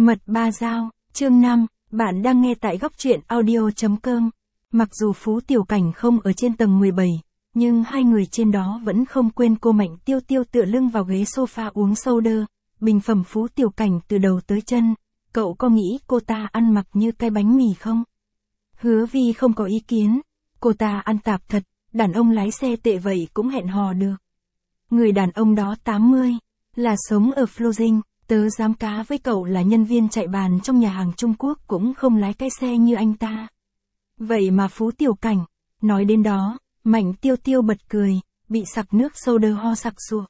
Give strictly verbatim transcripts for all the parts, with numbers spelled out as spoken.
Mật ba dao, chương năm, bạn đang nghe tại góc truyện audio chấm com. Mặc dù Phú Tiểu Cảnh không ở trên tầng mười bảy, nhưng hai người trên đó vẫn không quên cô Mạnh Tiêu Tiêu tựa lưng vào ghế sofa uống soda, bình phẩm Phú Tiểu Cảnh từ đầu tới chân. Cậu có nghĩ cô ta ăn mặc như cái bánh mì không? Hứa Vi không có ý kiến. Cô ta ăn tạp thật, đàn ông lái xe tệ vậy cũng hẹn hò được. Người đàn ông đó tám mươi, là sống ở Floating. Tớ dám cá với cậu là nhân viên chạy bàn trong nhà hàng Trung Quốc cũng không lái cái xe như anh ta. Vậy mà Phú Tiểu Cảnh, nói đến đó, Mạnh Tiêu Tiêu bật cười, bị sặc nước soda ho sặc sụa.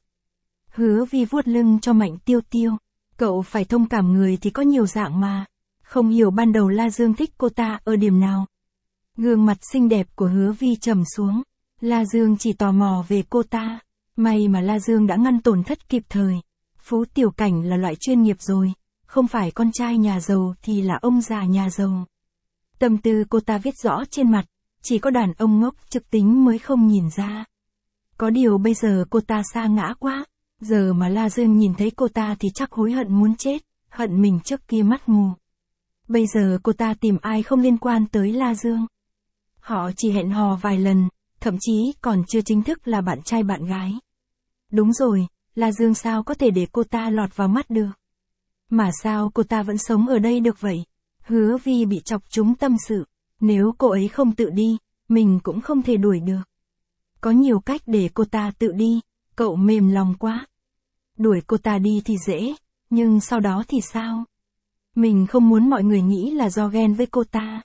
Hứa Vi vuốt lưng cho Mạnh Tiêu Tiêu, cậu phải thông cảm, người thì có nhiều dạng mà. Không hiểu ban đầu La Dương thích cô ta ở điểm nào. Gương mặt xinh đẹp của Hứa Vi trầm xuống, La Dương chỉ tò mò về cô ta, may mà La Dương đã ngăn tổn thất kịp thời. Phú Tiểu Cảnh là loại chuyên nghiệp rồi, không phải con trai nhà giàu thì là ông già nhà giàu. Tâm tư cô ta viết rõ trên mặt, chỉ có đàn ông ngốc trực tính mới không nhìn ra. Có điều bây giờ cô ta sa ngã quá, giờ mà La Dương nhìn thấy cô ta thì chắc hối hận muốn chết, hận mình trước kia mắt mù. Bây giờ cô ta tìm ai không liên quan tới La Dương. Họ chỉ hẹn hò vài lần, thậm chí còn chưa chính thức là bạn trai bạn gái. Đúng rồi. La Dương sao có thể để cô ta lọt vào mắt được? Mà sao cô ta vẫn sống ở đây được vậy? Hứa Vi bị chọc trúng tâm sự, nếu cô ấy không tự đi, mình cũng không thể đuổi được. Có nhiều cách để cô ta tự đi, cậu mềm lòng quá. Đuổi cô ta đi thì dễ, nhưng sau đó thì sao? Mình không muốn mọi người nghĩ là do ghen với cô ta.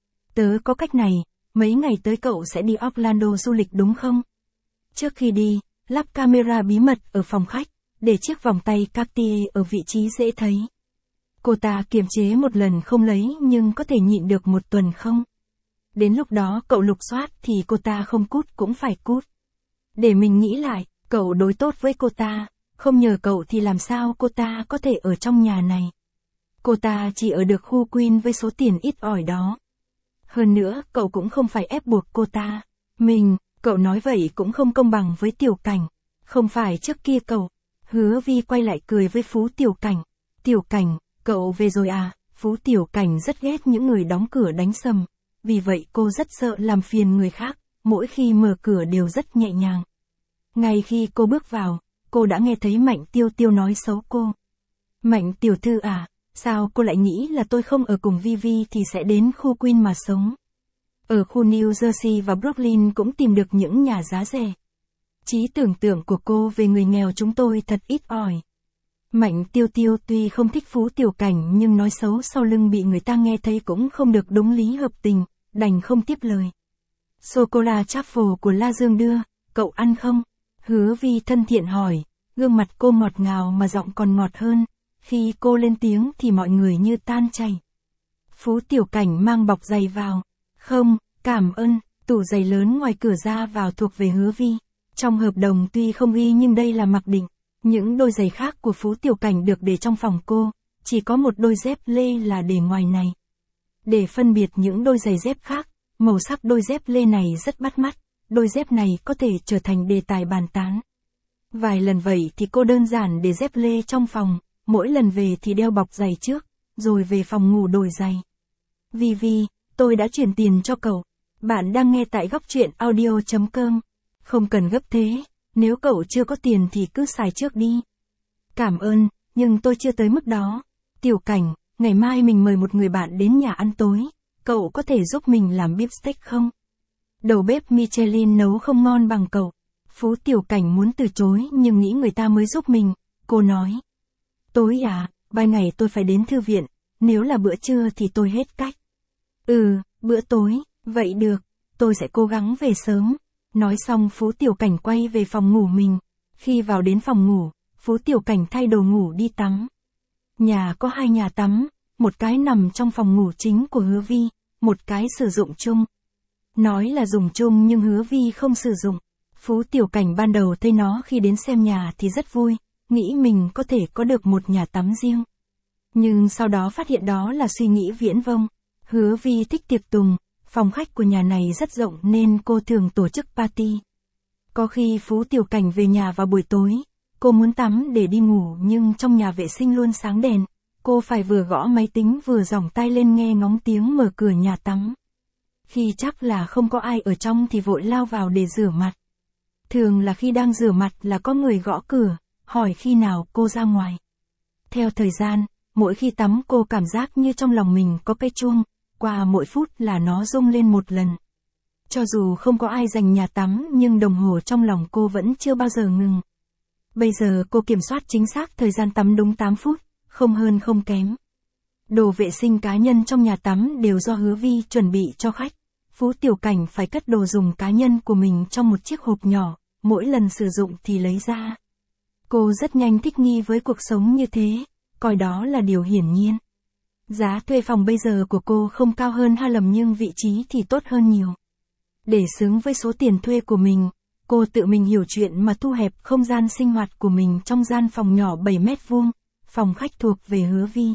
Tớ có cách này, mấy ngày tới cậu sẽ đi Orlando du lịch đúng không? Trước khi đi, lắp camera bí mật ở phòng khách, để chiếc vòng tay Cartier ở vị trí dễ thấy. Cô ta kiềm chế một lần không lấy nhưng có thể nhịn được một tuần không? Đến lúc đó cậu lục soát thì cô ta không cút cũng phải cút. Để mình nghĩ lại, cậu đối tốt với cô ta, không nhờ cậu thì làm sao cô ta có thể ở trong nhà này. Cô ta chỉ ở được khu Queen với số tiền ít ỏi đó. Hơn nữa, cậu cũng không phải ép buộc cô ta. Mình... Cậu nói vậy cũng không công bằng với Tiểu Cảnh. Không phải trước kia cậu. Hứa Vi quay lại cười với Phú Tiểu Cảnh. Tiểu Cảnh, cậu về rồi à? Phú Tiểu Cảnh rất ghét những người đóng cửa đánh sầm. Vì vậy cô rất sợ làm phiền người khác. Mỗi khi mở cửa đều rất nhẹ nhàng. Ngay khi cô bước vào, cô đã nghe thấy Mạnh Tiêu Tiêu nói xấu cô. Mạnh tiểu thư à, sao cô lại nghĩ là tôi không ở cùng Vi Vi thì sẽ đến khu Queen mà sống? Ở khu New Jersey và Brooklyn cũng tìm được những nhà giá rẻ. Trí tưởng tượng của cô về người nghèo chúng tôi thật ít ỏi. Mạnh Tiêu Tiêu tuy không thích Phú Tiểu Cảnh nhưng nói xấu sau lưng bị người ta nghe thấy cũng không được đúng lý hợp tình, đành không tiếp lời. Sô-cô-la truffle của La Dương đưa, cậu ăn không? Hứa Vi thân thiện hỏi, gương mặt cô ngọt ngào mà giọng còn ngọt hơn. Khi cô lên tiếng thì mọi người như tan chảy. Phú Tiểu Cảnh mang bọc giày vào. Không, cảm ơn, tủ giày lớn ngoài cửa ra vào thuộc về Hứa Vi. Trong hợp đồng tuy không ghi nhưng đây là mặc định. Những đôi giày khác của Phú Tiểu Cảnh được để trong phòng cô, chỉ có một đôi dép lê là để ngoài này. Để phân biệt những đôi giày dép khác, màu sắc đôi dép lê này rất bắt mắt, đôi dép này có thể trở thành đề tài bàn tán. Vài lần vậy thì cô đơn giản để dép lê trong phòng, mỗi lần về thì đeo bọc giày trước, rồi về phòng ngủ đổi giày. Vi Vi, tôi đã chuyển tiền cho cậu. Bạn đang nghe tại góc truyện audio chấm com. Không cần gấp thế, nếu cậu chưa có tiền thì cứ xài trước đi. Cảm ơn, nhưng tôi chưa tới mức đó. Tiểu Cảnh, ngày mai mình mời một người bạn đến nhà ăn tối. Cậu có thể giúp mình làm beef steak không? Đầu bếp Michelin nấu không ngon bằng cậu. Phú Tiểu Cảnh muốn từ chối nhưng nghĩ người ta mới giúp mình. Cô nói. Tối à, ban ngày tôi phải đến thư viện. Nếu là bữa trưa thì tôi hết cách. Ừ, bữa tối, vậy được, tôi sẽ cố gắng về sớm. Nói xong Phú Tiểu Cảnh quay về phòng ngủ mình. Khi vào đến phòng ngủ, Phú Tiểu Cảnh thay đồ ngủ đi tắm. Nhà có hai nhà tắm, một cái nằm trong phòng ngủ chính của Hứa Vi, một cái sử dụng chung. Nói là dùng chung nhưng Hứa Vi không sử dụng. Phú Tiểu Cảnh ban đầu thấy nó khi đến xem nhà thì rất vui, nghĩ mình có thể có được một nhà tắm riêng. Nhưng sau đó phát hiện đó là suy nghĩ viển vông. Hứa Vi thích tiệc tùng, phòng khách của nhà này rất rộng nên cô thường tổ chức party. Có khi Phú Tiểu Cảnh về nhà vào buổi tối, cô muốn tắm để đi ngủ nhưng trong nhà vệ sinh luôn sáng đèn, Cô phải vừa gõ máy tính vừa giỏng tay lên nghe ngóng tiếng mở cửa nhà tắm. Khi chắc là không có ai ở trong thì vội lao vào để rửa mặt. Thường là khi đang rửa mặt là có người gõ cửa, hỏi khi nào cô ra ngoài. Theo thời gian, mỗi khi tắm cô cảm giác như trong lòng mình có cây chuông, qua mỗi phút là nó rung lên một lần. Cho dù không có ai dành nhà tắm nhưng đồng hồ trong lòng cô vẫn chưa bao giờ ngừng. Bây giờ cô kiểm soát chính xác thời gian tắm đúng tám phút, không hơn không kém. Đồ vệ sinh cá nhân trong nhà tắm đều do Hứa Vi chuẩn bị cho khách. Phú Tiểu Cảnh phải cất đồ dùng cá nhân của mình trong một chiếc hộp nhỏ, mỗi lần sử dụng thì lấy ra. Cô rất nhanh thích nghi với cuộc sống như thế, coi đó là điều hiển nhiên. Giá thuê phòng bây giờ của cô không cao hơn Harlem nhưng vị trí thì tốt hơn nhiều. Để xứng với số tiền thuê của mình, cô tự mình hiểu chuyện mà thu hẹp không gian sinh hoạt của mình trong gian phòng nhỏ bảy mét vuông, phòng khách thuộc về Hứa Vi.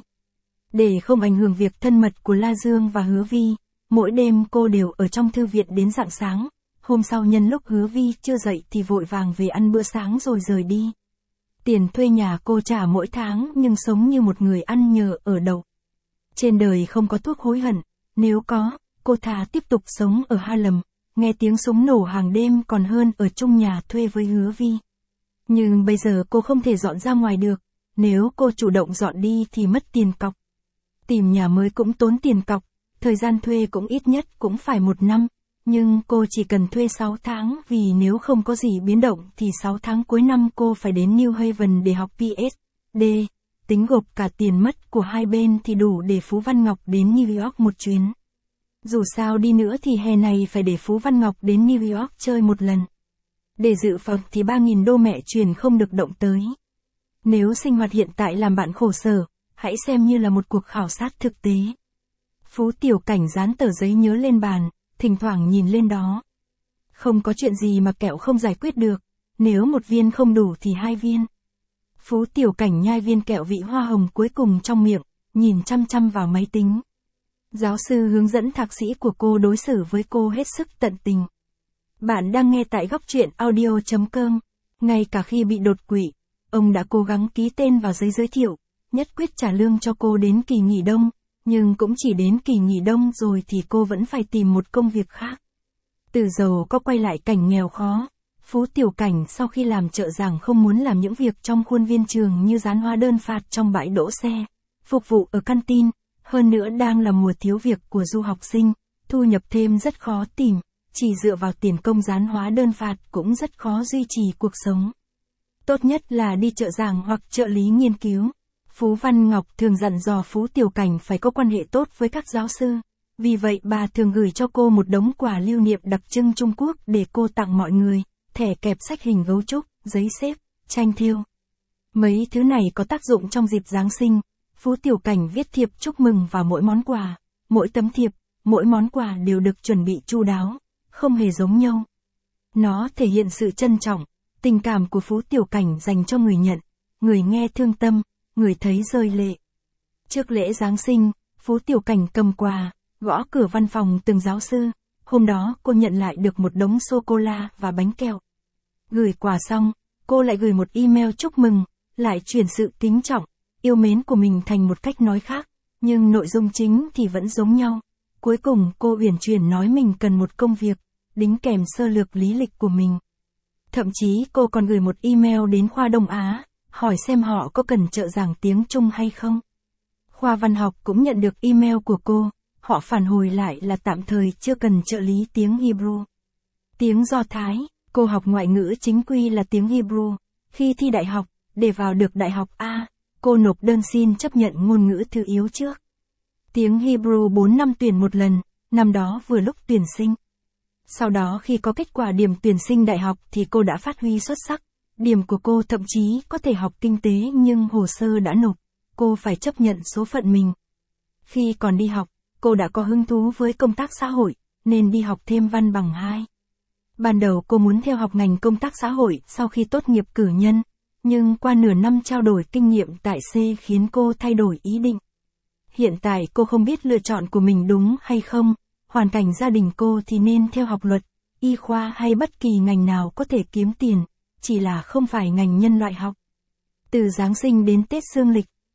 Để không ảnh hưởng việc thân mật của La Dương và Hứa Vi, mỗi đêm cô đều ở trong thư viện đến rạng sáng, hôm sau nhân lúc Hứa Vi chưa dậy thì vội vàng về ăn bữa sáng rồi rời đi. Tiền thuê nhà cô trả mỗi tháng nhưng sống như một người ăn nhờ ở đậu. Trên đời không có thuốc hối hận, nếu có, cô thà tiếp tục sống ở Harlem, nghe tiếng súng nổ hàng đêm còn hơn ở chung nhà thuê với Hứa Vi. Nhưng bây giờ cô không thể dọn ra ngoài được, nếu cô chủ động dọn đi thì mất tiền cọc. Tìm nhà mới cũng tốn tiền cọc, thời gian thuê cũng ít nhất cũng phải một năm, nhưng cô chỉ cần thuê sáu tháng vì nếu không có gì biến động thì sáu tháng cuối năm cô phải đến New Haven để học pê ét đê, tính gộp cả tiền mất của hai bên thì đủ để Phú Văn Ngọc đến New York một chuyến. Dù sao đi nữa thì hè này phải để Phú Văn Ngọc đến New York chơi một lần. Để dự phòng thì ba nghìn đô mẹ truyền không được động tới. Nếu sinh hoạt hiện tại làm bạn khổ sở, hãy xem như là một cuộc khảo sát thực tế. Phú Tiểu Cảnh dán tờ giấy nhớ lên bàn, thỉnh thoảng nhìn lên đó. Không có chuyện gì mà kẹo không giải quyết được, nếu một viên không đủ thì hai viên. Phú Tiểu Cảnh nhai viên kẹo vị hoa hồng cuối cùng trong miệng, nhìn chăm chăm vào máy tính. Giáo sư hướng dẫn thạc sĩ của cô đối xử với cô hết sức tận tình. Bạn đang nghe tại góc truyện audio chấm com. Ngay cả khi bị đột quỵ, ông đã cố gắng ký tên vào giấy giới thiệu, nhất quyết trả lương cho cô đến kỳ nghỉ đông, nhưng cũng chỉ đến kỳ nghỉ đông rồi thì cô vẫn phải tìm một công việc khác. Từ giàu có quay lại cảnh nghèo khó, Phú Tiểu Cảnh sau khi làm trợ giảng không muốn làm những việc trong khuôn viên trường như dán hóa đơn phạt trong bãi đỗ xe, phục vụ ở căn tin, hơn nữa đang là mùa thiếu việc của du học sinh, thu nhập thêm rất khó tìm, chỉ dựa vào tiền công dán hóa đơn phạt cũng rất khó duy trì cuộc sống. Tốt nhất là đi trợ giảng hoặc trợ lý nghiên cứu. Phú Văn Ngọc thường dặn dò Phú Tiểu Cảnh phải có quan hệ tốt với các giáo sư, vì vậy bà thường gửi cho cô một đống quà lưu niệm đặc trưng Trung Quốc để cô tặng mọi người, thẻ kẹp sách hình gấu trúc, giấy xếp, tranh thêu. Mấy thứ này có tác dụng trong dịp Giáng sinh. Phú Tiểu Cảnh viết thiệp chúc mừng vào mỗi món quà, mỗi tấm thiệp, mỗi món quà đều được chuẩn bị chu đáo, không hề giống nhau. Nó thể hiện sự trân trọng, tình cảm của Phú Tiểu Cảnh dành cho người nhận, người nghe thương tâm, người thấy rơi lệ. Trước lễ Giáng sinh, Phú Tiểu Cảnh cầm quà, gõ cửa văn phòng từng giáo sư, hôm đó cô nhận lại được một đống sô-cô-la và bánh kẹo. Gửi quà xong, cô lại gửi một email chúc mừng, lại chuyển sự kính trọng, yêu mến của mình thành một cách nói khác, nhưng nội dung chính thì vẫn giống nhau. Cuối cùng cô uyển chuyển nói mình cần một công việc, đính kèm sơ lược lý lịch của mình. Thậm chí cô còn gửi một email đến khoa Đông Á, hỏi xem họ có cần trợ giảng tiếng Trung hay không. Khoa văn học cũng nhận được email của cô, họ phản hồi lại là tạm thời chưa cần trợ lý tiếng Hebrew. Tiếng Do Thái, cô học ngoại ngữ chính quy là tiếng Hebrew. Khi thi đại học, để vào được đại học A, cô nộp đơn xin chấp nhận ngôn ngữ thứ yếu trước. Tiếng Hebrew bốn năm tuyển một lần, năm đó vừa lúc tuyển sinh. Sau đó khi có kết quả điểm tuyển sinh đại học thì cô đã phát huy xuất sắc. Điểm của cô thậm chí có thể học kinh tế nhưng hồ sơ đã nộp, cô phải chấp nhận số phận mình. Khi còn đi học, cô đã có hứng thú với công tác xã hội, nên đi học thêm văn bằng hai. Ban đầu cô muốn theo học ngành công tác xã hội sau khi tốt nghiệp cử nhân, nhưng qua nửa năm trao đổi kinh nghiệm tại C khiến cô thay đổi ý định. Hiện tại cô không biết lựa chọn của mình đúng hay không, hoàn cảnh gia đình cô thì nên theo học luật, y khoa hay bất kỳ ngành nào có thể kiếm tiền, chỉ là không phải ngành nhân loại học. Từ Giáng sinh đến Tết dương lịch,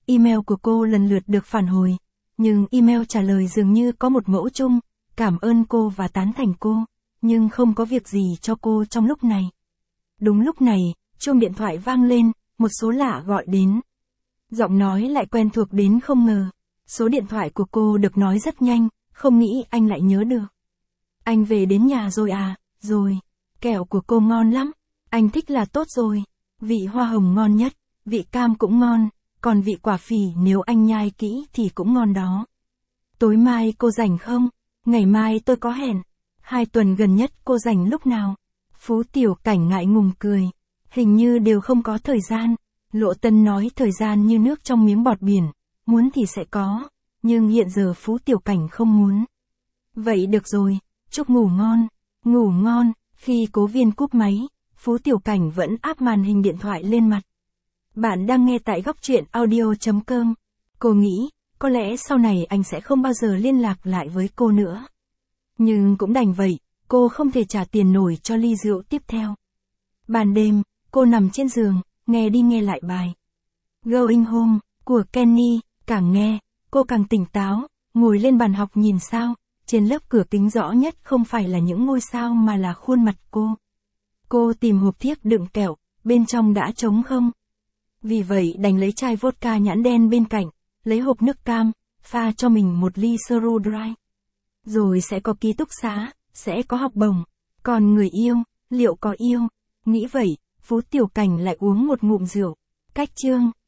email của cô lần lượt được phản hồi, nhưng email trả lời dường như có một mẫu chung, cảm ơn cô và tán thành cô, nhưng không có việc gì cho cô trong lúc này. Đúng lúc này, chuông điện thoại vang lên, một số lạ gọi đến. Giọng nói lại quen thuộc đến không ngờ. Số điện thoại của cô được nói rất nhanh, không nghĩ anh lại nhớ được. Anh về đến nhà rồi à, rồi. Kẹo của cô ngon lắm, anh thích là tốt rồi. Vị hoa hồng ngon nhất, vị cam cũng ngon, còn vị quả phỉ nếu anh nhai kỹ thì cũng ngon đó. Tối mai cô rảnh không? Ngày mai tôi có hẹn. Hai tuần gần nhất cô rảnh lúc nào? Phú Tiểu Cảnh ngại ngùng cười. Hình như đều không có thời gian. Lộ Tân nói thời gian như nước trong miếng bọt biển. Muốn thì sẽ có. Nhưng hiện giờ Phú Tiểu Cảnh không muốn. Vậy được rồi. Chúc ngủ ngon. Ngủ ngon. Khi Cố Viên cúp máy, Phú Tiểu Cảnh vẫn áp màn hình điện thoại lên mặt. Bạn đang nghe tại góc truyện audio chấm com. Cô nghĩ, có lẽ sau này anh sẽ không bao giờ liên lạc lại với cô nữa. Nhưng cũng đành vậy, cô không thể trả tiền nổi cho ly rượu tiếp theo. Ban đêm, cô nằm trên giường, nghe đi nghe lại bài Going Home của Kenny, càng nghe, cô càng tỉnh táo, ngồi lên bàn học nhìn sao, trên lớp cửa kính rõ nhất không phải là những ngôi sao mà là khuôn mặt cô. Cô tìm hộp thiếc đựng kẹo, bên trong đã trống không. Vì vậy đành lấy chai vodka nhãn đen bên cạnh, lấy hộp nước cam, pha cho mình một ly Suru Dry. Rồi sẽ có ký túc xá, sẽ có học bổng. Còn người yêu, liệu có yêu? Nghĩ vậy, Phú Tiểu Cảnh lại uống một ngụm rượu. Cách chương.